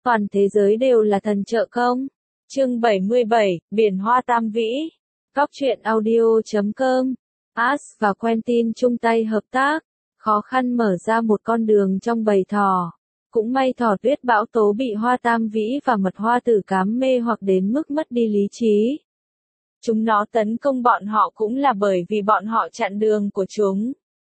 Toàn thế giới đều là thần trợ công. Chương 77, Biển Hoa Tam Vĩ. Góc truyện audio.com. Ash và Quentin chung tay hợp tác, khó khăn mở ra một con đường trong bầy thỏ. Cũng may thỏ tuyết bão tố bị hoa tam vĩ và mật hoa tử cám mê hoặc đến mức mất đi lý trí. Chúng nó tấn công bọn họ cũng là bởi vì bọn họ chặn đường của chúng.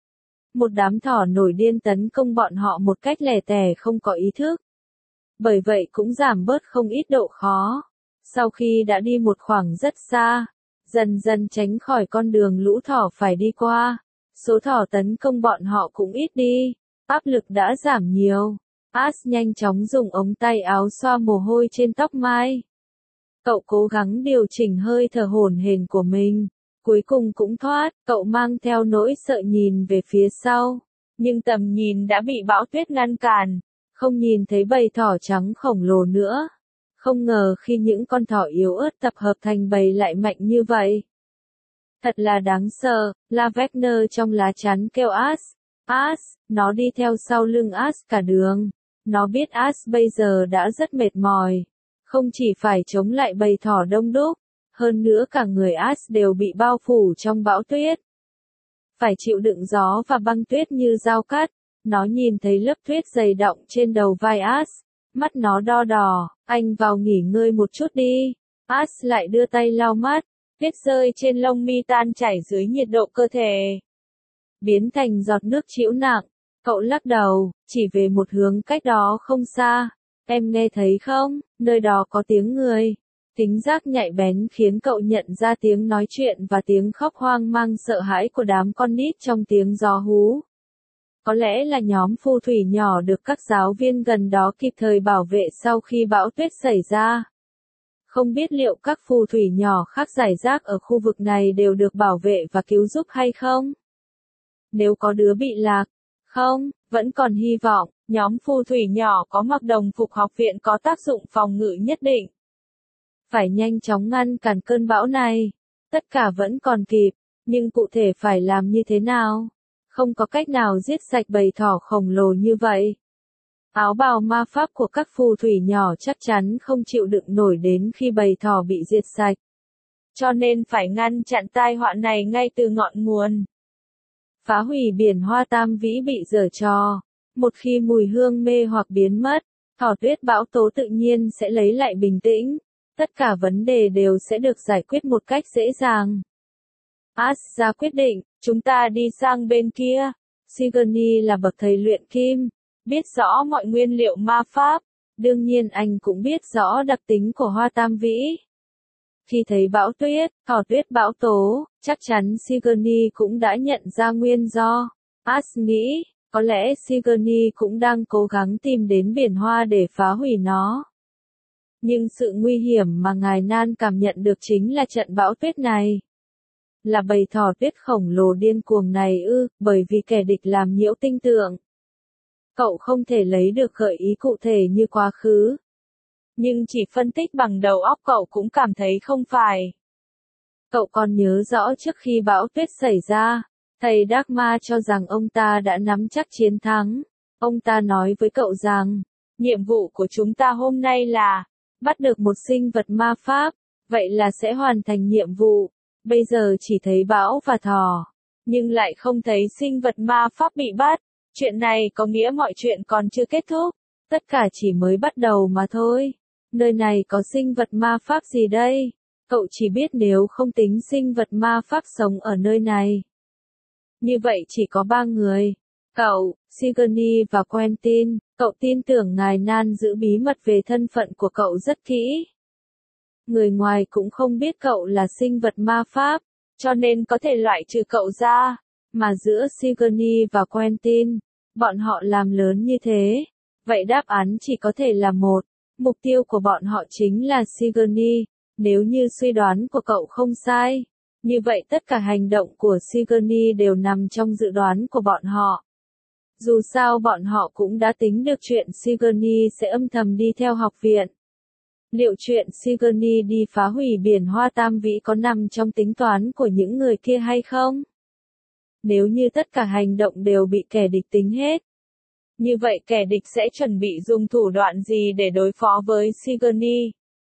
Một đám thỏ nổi điên tấn công bọn họ một cách lẻ tẻ không có ý thức. Bởi vậy cũng giảm bớt không ít độ khó. Sau khi đã đi một khoảng rất xa, dần dần tránh khỏi con đường lũ thỏ phải đi qua, số thỏ tấn công bọn họ cũng ít đi, áp lực đã giảm nhiều. Ash nhanh chóng dùng ống tay áo xoa mồ hôi trên tóc mai. Cậu cố gắng điều chỉnh hơi thở hổn hển của mình, cuối cùng cũng thoát. Cậu mang theo nỗi sợ nhìn về phía sau, nhưng tầm nhìn đã bị bão tuyết ngăn cản, không nhìn thấy bầy thỏ trắng khổng lồ nữa. Không ngờ khi những con thỏ yếu ớt tập hợp thành bầy lại mạnh như vậy. Thật là đáng sợ, La Wagner trong lá chắn kêu Ash. Ash, nó đi theo sau lưng Ash cả đường. Nó biết Ash bây giờ đã rất mệt mỏi. Không chỉ phải chống lại bầy thỏ đông đúc, hơn nữa cả người Ash đều bị bao phủ trong bão tuyết. Phải chịu đựng gió và băng tuyết như dao cắt. Nó nhìn thấy lớp tuyết dày đọng trên đầu vai Ash. Mắt nó đo đỏ, anh vào nghỉ ngơi một chút đi. Ash lại đưa tay lau mắt, tuyết rơi trên lông mi tan chảy dưới nhiệt độ cơ thể. Biến thành giọt nước trĩu nặng, cậu lắc đầu, chỉ về một hướng cách đó không xa. Em nghe thấy không, nơi đó có tiếng người. Thính giác nhạy bén khiến cậu nhận ra tiếng nói chuyện và tiếng khóc hoang mang sợ hãi của đám con nít trong tiếng gió hú. Có lẽ là nhóm phù thủy nhỏ được các giáo viên gần đó kịp thời bảo vệ sau khi bão tuyết xảy ra. Không biết liệu các phù thủy nhỏ khác rải rác ở khu vực này đều được bảo vệ và cứu giúp hay không? Nếu có đứa bị lạc, không, vẫn còn hy vọng. Nhóm phù thủy nhỏ có mặc đồng phục học viện có tác dụng phòng ngự nhất định. Phải nhanh chóng ngăn cản cơn bão này. Tất cả vẫn còn kịp, nhưng cụ thể phải làm như thế nào? Không có cách nào giết sạch bầy thỏ khổng lồ như vậy. Áo bào ma pháp của các phù thủy nhỏ chắc chắn không chịu đựng nổi đến khi bầy thỏ bị diệt sạch. Cho nên phải ngăn chặn tai họa này ngay từ ngọn nguồn. Phá hủy biển hoa tam vĩ bị giở trò. Một khi mùi hương mê hoặc biến mất, thỏ tuyết bão tố tự nhiên sẽ lấy lại bình tĩnh. Tất cả vấn đề đều sẽ được giải quyết một cách dễ dàng. Ash ra quyết định, chúng ta đi sang bên kia. Sigourney là bậc thầy luyện kim, biết rõ mọi nguyên liệu ma pháp. Đương nhiên anh cũng biết rõ đặc tính của hoa tam vĩ. Khi thấy bão tuyết, thỏ tuyết bão tố, chắc chắn Sigourney cũng đã nhận ra nguyên do. Ash nghĩ, có lẽ Sigourney cũng đang cố gắng tìm đến biển hoa để phá hủy nó. Nhưng sự nguy hiểm mà ngài Nan cảm nhận được chính là trận bão tuyết này. Là bầy thỏ tuyết khổng lồ điên cuồng này bởi vì kẻ địch làm nhiễu tinh tượng. Cậu không thể lấy được gợi ý cụ thể như quá khứ. Nhưng chỉ phân tích bằng đầu óc cậu cũng cảm thấy không phải. Cậu còn nhớ rõ trước khi bão tuyết xảy ra, thầy Dagmar cho rằng ông ta đã nắm chắc chiến thắng. Ông ta nói với cậu rằng, nhiệm vụ của chúng ta hôm nay là bắt được một sinh vật ma pháp, vậy là sẽ hoàn thành nhiệm vụ. Bây giờ chỉ thấy bão và thỏ, nhưng lại không thấy sinh vật ma pháp bị bắt. Chuyện này có nghĩa mọi chuyện còn chưa kết thúc, tất cả chỉ mới bắt đầu mà thôi. Nơi này có sinh vật ma pháp gì đây? Cậu chỉ biết nếu không tính sinh vật ma pháp sống ở nơi này. Như vậy chỉ có 3 người. Cậu, Sigourney và Quentin. Cậu tin tưởng ngài Nan giữ bí mật về thân phận của cậu rất kỹ. Người ngoài cũng không biết cậu là sinh vật ma pháp, cho nên có thể loại trừ cậu ra. Mà giữa Sigourney và Quentin, bọn họ làm lớn như thế. Vậy đáp án chỉ có thể là một. Mục tiêu của bọn họ chính là Sigourney. Nếu như suy đoán của cậu không sai, như vậy tất cả hành động của Sigourney đều nằm trong dự đoán của bọn họ. Dù sao bọn họ cũng đã tính được chuyện Sigourney sẽ âm thầm đi theo học viện. Liệu chuyện Sigourney đi phá hủy biển hoa tam vĩ có nằm trong tính toán của những người kia hay không? Nếu như tất cả hành động đều bị kẻ địch tính hết, Như vậy kẻ địch sẽ chuẩn bị dùng thủ đoạn gì để đối phó với Sigourney?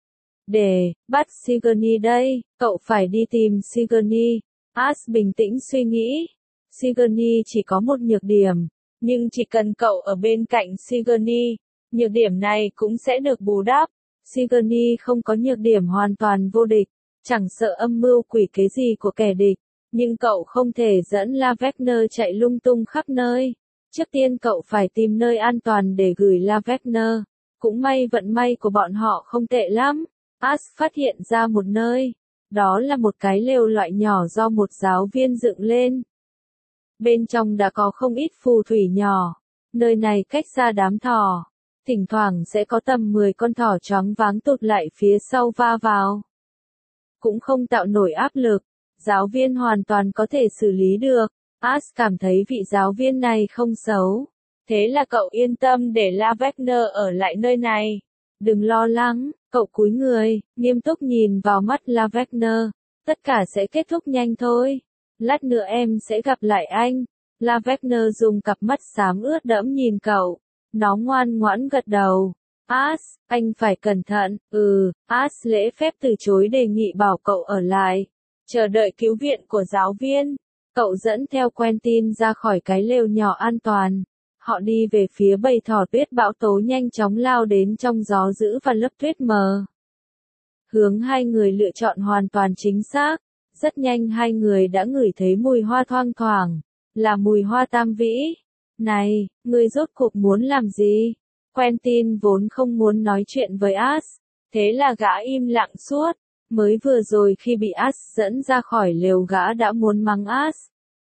Để bắt Sigourney đây, cậu phải đi tìm Sigourney. Ash bình tĩnh suy nghĩ. Sigourney chỉ có một nhược điểm, nhưng chỉ cần cậu ở bên cạnh Sigourney, nhược điểm này cũng sẽ được bù đắp. Sigourney không có nhược điểm hoàn toàn vô địch, chẳng sợ âm mưu quỷ kế gì của kẻ địch, nhưng cậu không thể dẫn La Wagner chạy lung tung khắp nơi. Trước tiên cậu phải tìm nơi an toàn để gửi La Wagner. Cũng may vận may của bọn họ không tệ lắm. Ash phát hiện ra một nơi. Đó là một cái lều loại nhỏ do một giáo viên dựng lên. Bên trong đã có không ít phù thủy nhỏ. Nơi này cách xa đám thỏ. Thỉnh thoảng sẽ có tầm 10 con thỏ choáng váng tụt lại phía sau va vào. Cũng không tạo nổi áp lực. Giáo viên hoàn toàn có thể xử lý được. Ash cảm thấy vị giáo viên này không xấu. Thế là cậu yên tâm để La Wagner ở lại nơi này. Đừng lo lắng, cậu cúi người, nghiêm túc nhìn vào mắt La Wagner. Tất cả sẽ kết thúc nhanh thôi. Lát nữa em sẽ gặp lại anh. La Wagner dùng cặp mắt xám ướt đẫm nhìn cậu. Nó ngoan ngoãn gật đầu. Ash, anh phải cẩn thận. Ash lễ phép từ chối đề nghị bảo cậu ở lại. Chờ đợi cứu viện của giáo viên. Cậu dẫn theo Quentin ra khỏi cái lều nhỏ an toàn. Họ đi về phía bầy thỏ tuyết bão tố nhanh chóng lao đến trong gió dữ và lớp tuyết mờ. Hướng hai người lựa chọn hoàn toàn chính xác. Rất nhanh hai người đã ngửi thấy mùi hoa thoang thoảng. Là mùi hoa tam vĩ. Này, ngươi rốt cuộc muốn làm gì? Quentin vốn không muốn nói chuyện với Ash. Thế là gã im lặng suốt. Mới vừa rồi khi bị Ash dẫn ra khỏi lều gã đã muốn mắng Ash.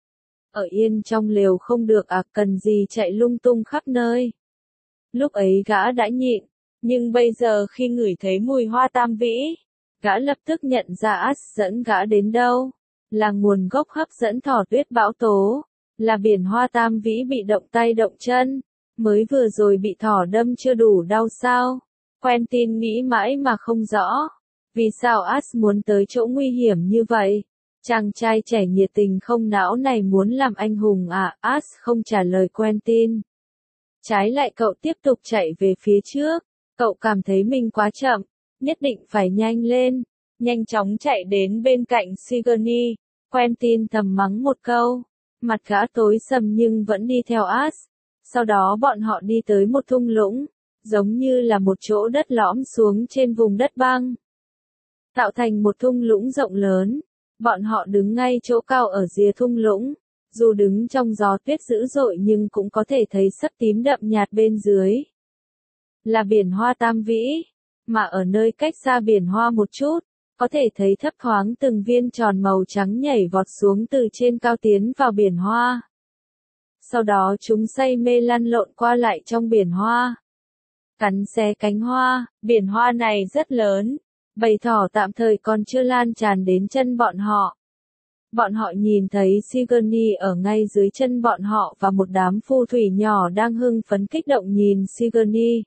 Ở yên trong lều không được à, cần gì chạy lung tung khắp nơi. Lúc ấy gã đã nhịn, nhưng bây giờ khi ngửi thấy mùi hoa tam vĩ, gã lập tức nhận ra Ash dẫn gã đến đâu. Là nguồn gốc hấp dẫn thỏ tuyết bão tố, là biển hoa tam vĩ bị động tay động chân. Mới vừa rồi bị thỏ đâm chưa đủ đau sao? Quentin nghĩ mãi mà không rõ. Vì sao Ash muốn tới chỗ nguy hiểm như vậy? Chàng trai trẻ nhiệt tình không não này muốn làm anh hùng à? Ash không trả lời Quentin. Trái lại cậu tiếp tục chạy về phía trước. Cậu cảm thấy mình quá chậm, nhất định phải nhanh lên. Nhanh chóng chạy đến bên cạnh Sigourney. Quentin thầm mắng một câu. Mặt gã tối sầm nhưng vẫn đi theo Ash. Sau đó bọn họ đi tới một thung lũng, giống như là một chỗ đất lõm xuống trên vùng đất băng. Tạo thành một thung lũng rộng lớn. Bọn họ đứng ngay chỗ cao ở rìa thung lũng. Dù đứng trong gió tuyết dữ dội nhưng cũng có thể thấy sắc tím đậm nhạt bên dưới. Là biển hoa tam vĩ. Mà ở nơi cách xa biển hoa một chút, có thể thấy thấp thoáng từng viên tròn màu trắng nhảy vọt xuống từ trên cao tiến vào biển hoa. Sau đó chúng say mê lăn lộn qua lại trong biển hoa. Cắn xé cánh hoa, biển hoa này rất lớn. Bầy thỏ tạm thời còn chưa lan tràn đến chân bọn họ. Bọn họ nhìn thấy Sigourney ở ngay dưới chân bọn họ và một đám phù thủy nhỏ đang hưng phấn kích động nhìn Sigourney.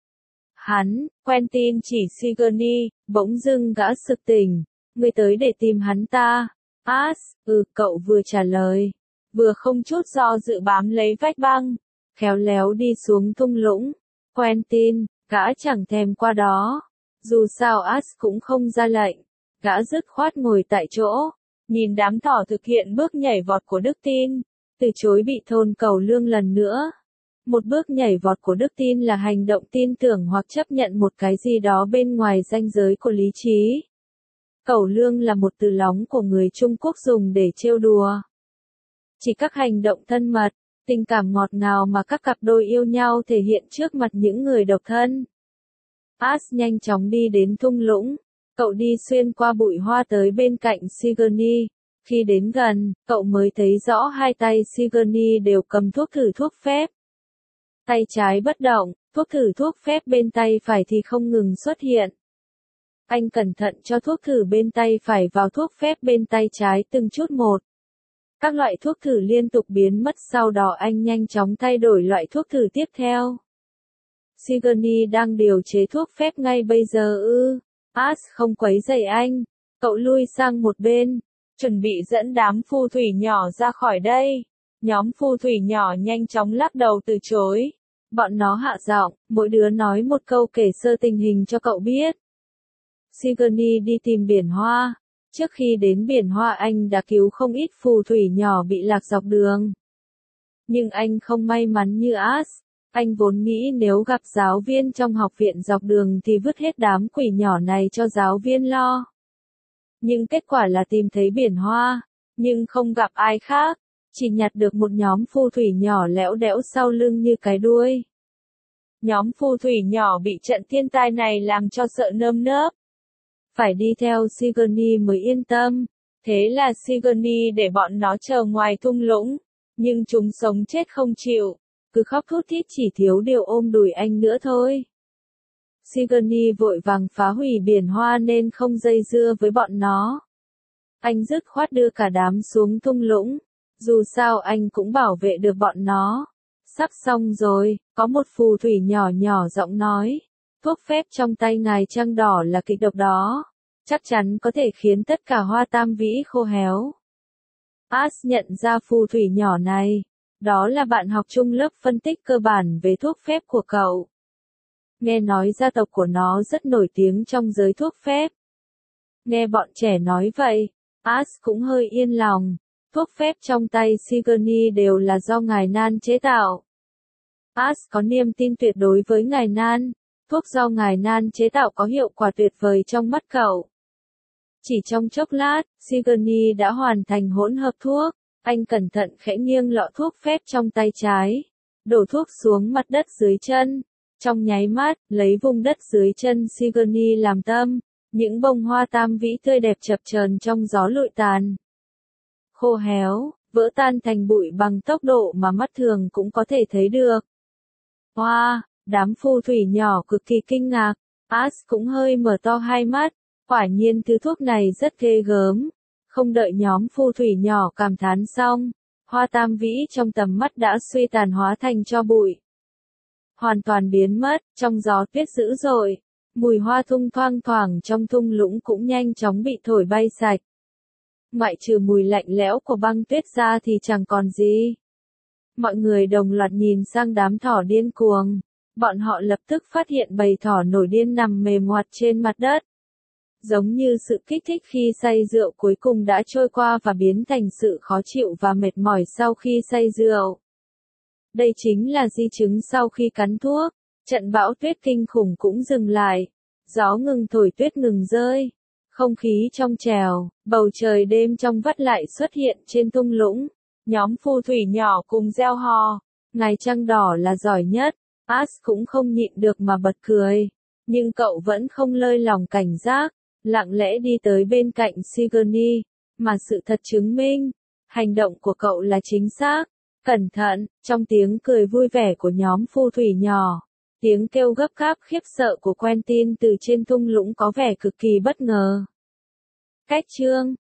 Quentin chỉ Sigourney, bỗng dưng gã sực tỉnh. Ngươi tới để tìm hắn ta. Ash, cậu vừa trả lời. Vừa không chút do dự bám lấy vách băng. Khéo léo đi xuống thung lũng. Quentin, gã chẳng thèm qua đó. Dù sao Ash cũng không ra lệnh. Gã dứt khoát ngồi tại chỗ. Nhìn đám thỏ thực hiện bước nhảy vọt của Đức Tin. Từ chối bị thôn cầu lương lần nữa. Một bước nhảy vọt của Đức Tin là hành động tin tưởng hoặc chấp nhận một cái gì đó bên ngoài ranh giới của lý trí. Cẩu lương là một từ lóng của người Trung Quốc dùng để trêu đùa. Chỉ các hành động thân mật, tình cảm ngọt ngào mà các cặp đôi yêu nhau thể hiện trước mặt những người độc thân. Ash nhanh chóng đi đến thung lũng. Cậu đi xuyên qua bụi hoa tới bên cạnh Sigourney. Khi đến gần, cậu mới thấy rõ hai tay Sigourney đều cầm thuốc thử thuốc phép. Tay trái bất động, thuốc thử thuốc phép bên tay phải thì không ngừng xuất hiện. Anh cẩn thận cho thuốc thử bên tay phải vào thuốc phép bên tay trái từng chút một. Các loại thuốc thử liên tục biến mất, sau đó anh nhanh chóng thay đổi loại thuốc thử tiếp theo. Sigourney đang điều chế thuốc phép ngay bây giờ ư? Ash không quấy rầy anh. Cậu lui sang một bên, chuẩn bị dẫn đám phù thủy nhỏ ra khỏi đây. Nhóm phù thủy nhỏ nhanh chóng lắc đầu từ chối. Bọn nó hạ giọng, mỗi đứa nói một câu kể sơ tình hình cho cậu biết. Sigourney đi tìm biển hoa. Trước khi đến biển hoa anh đã cứu không ít phù thủy nhỏ bị lạc dọc đường. Nhưng anh không may mắn như Ash. Anh vốn nghĩ nếu gặp giáo viên trong học viện dọc đường thì vứt hết đám quỷ nhỏ này cho giáo viên lo. Nhưng kết quả là tìm thấy biển hoa, nhưng không gặp ai khác, chỉ nhặt được một nhóm phù thủy nhỏ lẽo đẽo sau lưng như cái đuôi. Nhóm phù thủy nhỏ bị trận thiên tai này làm cho sợ nơm nớp. Phải đi theo Sigourney mới yên tâm, thế là Sigourney để bọn nó chờ ngoài thung lũng, nhưng chúng sống chết không chịu, cứ khóc thút thít chỉ thiếu điều ôm đùi anh nữa thôi. Sigourney vội vàng phá hủy biển hoa nên không dây dưa với bọn nó. Anh dứt khoát đưa cả đám xuống thung lũng, dù sao anh cũng bảo vệ được bọn nó. Sắp xong rồi, có một phù thủy nhỏ nhỏ giọng nói, thuốc phép trong tay ngài trăng đỏ là kịch độc đó, chắc chắn có thể khiến tất cả hoa tam vĩ khô héo. Ash nhận ra phù thủy nhỏ này, đó là bạn học chung lớp phân tích cơ bản về thuốc phép của cậu. Nghe nói gia tộc của nó rất nổi tiếng trong giới thuốc phép. Nghe bọn trẻ nói vậy, Ash cũng hơi yên lòng. Thuốc phép trong tay Sigourney đều là do ngài Nan chế tạo. Ash có niềm tin tuyệt đối với ngài Nan. Thuốc do ngài Nan chế tạo có hiệu quả tuyệt vời trong mắt cậu. Chỉ trong chốc lát, Sigourney đã hoàn thành hỗn hợp thuốc. Anh cẩn thận khẽ nghiêng lọ thuốc phép trong tay trái, đổ thuốc xuống mặt đất dưới chân. Trong nháy mắt, lấy vùng đất dưới chân Sigourney làm tâm, những bông hoa tam vĩ tươi đẹp chập chờn trong gió lụi tàn. Khô héo, vỡ tan thành bụi bằng tốc độ mà mắt thường cũng có thể thấy được. Wow, đám phù thủy nhỏ cực kỳ kinh ngạc, Ash cũng hơi mở to hai mắt, quả nhiên thứ thuốc này rất ghê gớm. Không đợi nhóm phù thủy nhỏ cảm thán xong, hoa tam vĩ trong tầm mắt đã suy tàn hóa thành tro bụi. Hoàn toàn biến mất, trong gió tuyết dữ dội, mùi hoa thung thoang thoảng trong thung lũng cũng nhanh chóng bị thổi bay sạch. Ngoại trừ mùi lạnh lẽo của băng tuyết ra thì chẳng còn gì. Mọi người đồng loạt nhìn sang đám thỏ điên cuồng, bọn họ lập tức phát hiện bầy thỏ nổi điên nằm mềm ngoặt trên mặt đất. Giống như sự kích thích khi say rượu cuối cùng đã trôi qua và biến thành sự khó chịu và mệt mỏi sau khi say rượu. Đây chính là di chứng sau khi cắn thuốc. Trận bão tuyết kinh khủng cũng dừng lại. Gió ngừng thổi, tuyết ngừng rơi. Không khí trong trèo, bầu trời đêm trong vắt lại xuất hiện trên thung lũng. Nhóm phù thủy nhỏ cùng reo hò. Ngài trăng đỏ là giỏi nhất. Ash cũng không nhịn được mà bật cười. Nhưng cậu vẫn không lơi lòng cảnh giác. Lặng lẽ đi tới bên cạnh Sigourney. Mà sự thật chứng minh, hành động của cậu là chính xác. Cẩn thận, trong tiếng cười vui vẻ của nhóm phù thủy nhỏ. Tiếng kêu gấp gáp khiếp sợ của Quentin từ trên thung lũng có vẻ cực kỳ bất ngờ. Cách chương